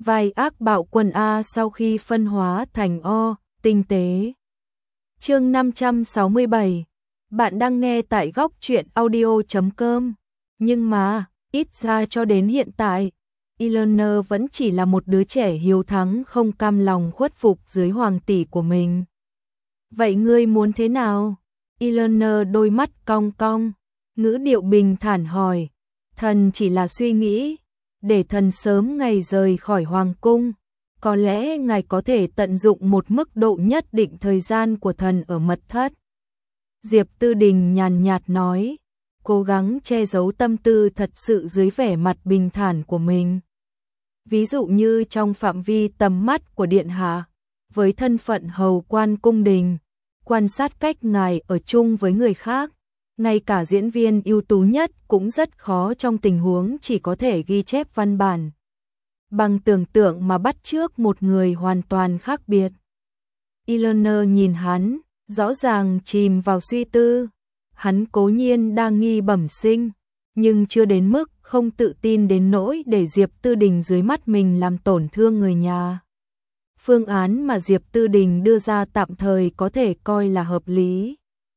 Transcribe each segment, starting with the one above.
Vai ác bạo quân A sau khi phân hóa thành O, tinh tế. Chương 567. Bạn đang nghe tại góc truyện audio.com. Nhưng mà, ít ra cho đến hiện tại, Eleanor vẫn chỉ là một đứa trẻ hiếu thắng không cam lòng khuất phục dưới hoàng tỷ của mình. Vậy ngươi muốn thế nào? Eleanor đôi mắt cong cong, ngữ điệu bình thản hỏi. Thần chỉ là suy nghĩ, để thần sớm ngày rời khỏi hoàng cung. Có lẽ ngài có thể tận dụng một mức độ nhất định thời gian của thần ở mật thất. Diệp Tư Đình nhàn nhạt nói, cố gắng che giấu tâm tư thật sự dưới vẻ mặt bình thản của mình. Ví dụ như trong phạm vi tầm mắt của điện hạ, với thân phận hầu quan cung đình, quan sát cách ngài ở chung với người khác, ngay cả diễn viên ưu tú nhất cũng rất khó trong tình huống chỉ có thể ghi chép văn bản. Bằng tưởng tượng mà bắt chước một người hoàn toàn khác biệt. Eleanor nhìn hắn, rõ ràng chìm vào suy tư. Hắn cố nhiên đa nghi bẩm sinh, nhưng chưa đến mức không tự tin đến nỗi để Diệp Tư Đình dưới mắt mình làm tổn thương người nhà. Phương án mà Diệp Tư Đình đưa ra tạm thời có thể coi là hợp lý.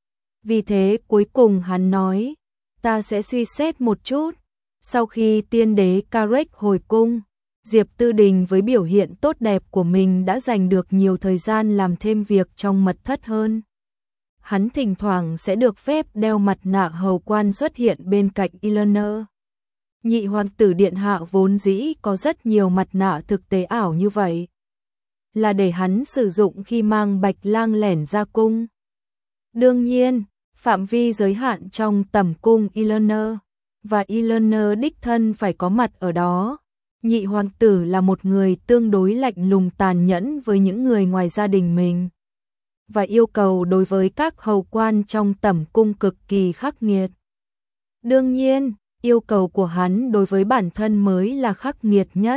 Vì thế cuối cùng hắn nói, ta sẽ suy xét một chút. Sau khi tiên đế Carrick hồi cung, Diệp Tư Đình với biểu hiện tốt đẹp của mình đã giành được nhiều thời gian làm thêm việc trong mật thất hơn. Hắn thỉnh thoảng sẽ được phép đeo mặt nạ hầu quan xuất hiện bên cạnh Eleanor. Nhị hoàng tử điện hạ vốn dĩ có rất nhiều mặt nạ thực tế ảo như vậy, là để hắn sử dụng khi mang Bạch Lang lẻn ra cung. Đương nhiên, phạm vi giới hạn trong tầm cung Eleanor, và Eleanor đích thân phải có mặt ở đó. Nhị hoàng tử là một người tương đối lạnh lùng tàn nhẫn với những người ngoài gia đình mình, và yêu cầu đối với các hầu quan trong tầm cung cực kỳ khắc nghiệt. Đương nhiên, yêu cầu của hắn đối với bản thân mới là khắc nghiệt nhất.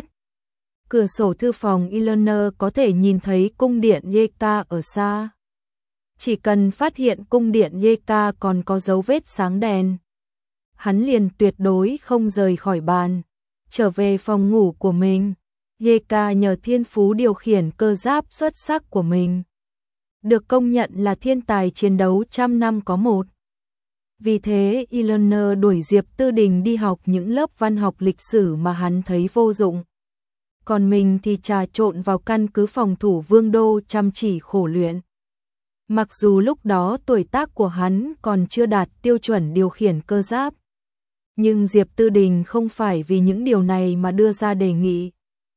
Cửa sổ thư phòng Eleanor có thể nhìn thấy cung điện Yeka ở xa. Chỉ cần phát hiện cung điện Yeka còn có dấu vết sáng đèn, hắn liền tuyệt đối không rời khỏi bàn, trở về phòng ngủ của mình. Yeka nhờ thiên phú điều khiển cơ giáp xuất sắc của mình, được công nhận là thiên tài chiến đấu trăm năm có một. Vì thế Eleanor đuổi Diệp Tư Đình đi học những lớp văn học lịch sử mà hắn thấy vô dụng. Còn mình thì trà trộn vào căn cứ phòng thủ Vương đô chăm chỉ khổ luyện. Mặc dù lúc đó tuổi tác của hắn còn chưa đạt tiêu chuẩn điều khiển cơ giáp, nhưng Diệp Tư Đình không phải vì những điều này mà đưa ra đề nghị.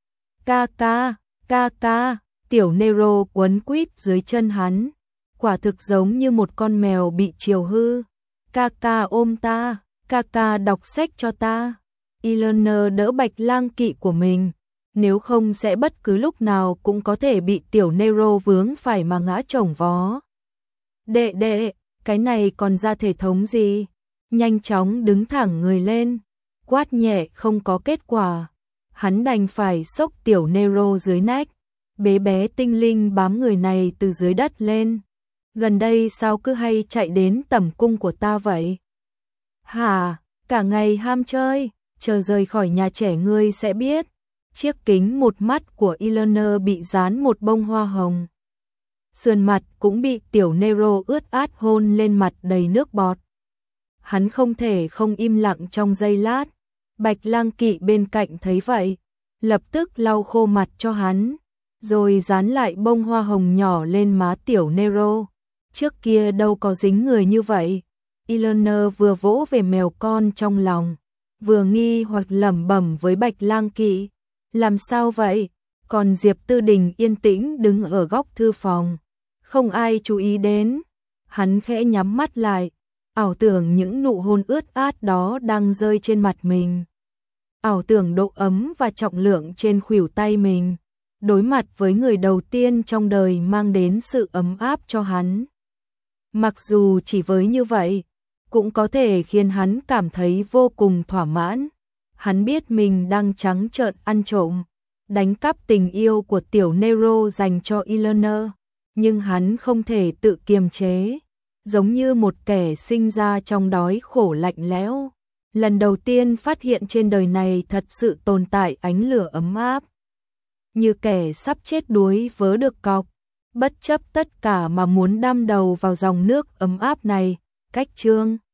Ca, tiểu Nero quấn quýt dưới chân hắn, quả thực giống như một con mèo bị chiều hư. Ca ôm ta, ca đọc sách cho ta. Eleanor đỡ Bạch Lang kỵ của mình, nếu không sẽ bất cứ lúc nào cũng có thể bị tiểu Nero vướng phải mà ngã chồng vó. Đệ, cái này còn ra thể thống gì? Nhanh chóng đứng thẳng người lên, quát nhẹ không có kết quả. Hắn đành phải xốc tiểu Nero dưới nách, bế bé tinh linh bám người này từ dưới đất lên. Gần đây sao cứ hay chạy đến tẩm cung của ta vậy? Hả, cả ngày ham chơi, chờ rời khỏi nhà trẻ ngươi sẽ biết. Chiếc kính một mắt của Eleanor bị dán một bông hoa hồng. Sườn mặt cũng bị tiểu Nero ướt át hôn lên mặt đầy nước bọt. Hắn không thể không im lặng trong giây lát. Bạch Lang kỵ bên cạnh thấy vậy, lập tức lau khô mặt cho hắn, rồi dán lại bông hoa hồng nhỏ lên má tiểu Nero. Trước kia đâu có dính người như vậy. Eleanor vừa vỗ về mèo con trong lòng, vừa nghi hoặc lẩm bẩm với Bạch Lang kỵ, làm sao vậy? Còn Diệp Tư Đình yên tĩnh đứng ở góc thư phòng, không ai chú ý đến. Hắn khẽ nhắm mắt lại, ảo tưởng những nụ hôn ướt át đó đang rơi trên mặt mình, ảo tưởng độ ấm và trọng lượng trên khuỷu tay mình, đối mặt với người đầu tiên trong đời mang đến sự ấm áp cho hắn. Mặc dù chỉ với như vậy, cũng có thể khiến hắn cảm thấy vô cùng thỏa mãn. Hắn biết mình đang trắng trợn ăn trộm, đánh cắp tình yêu của tiểu Nero dành cho Eleanor, nhưng hắn không thể tự kiềm chế, giống như một kẻ sinh ra trong đói khổ lạnh lẽo, lần đầu tiên phát hiện trên đời này thật sự tồn tại ánh lửa ấm áp. như kẻ sắp chết đuối vớ được cọc, bất chấp tất cả mà muốn đâm đầu vào dòng nước ấm áp này. Cách chương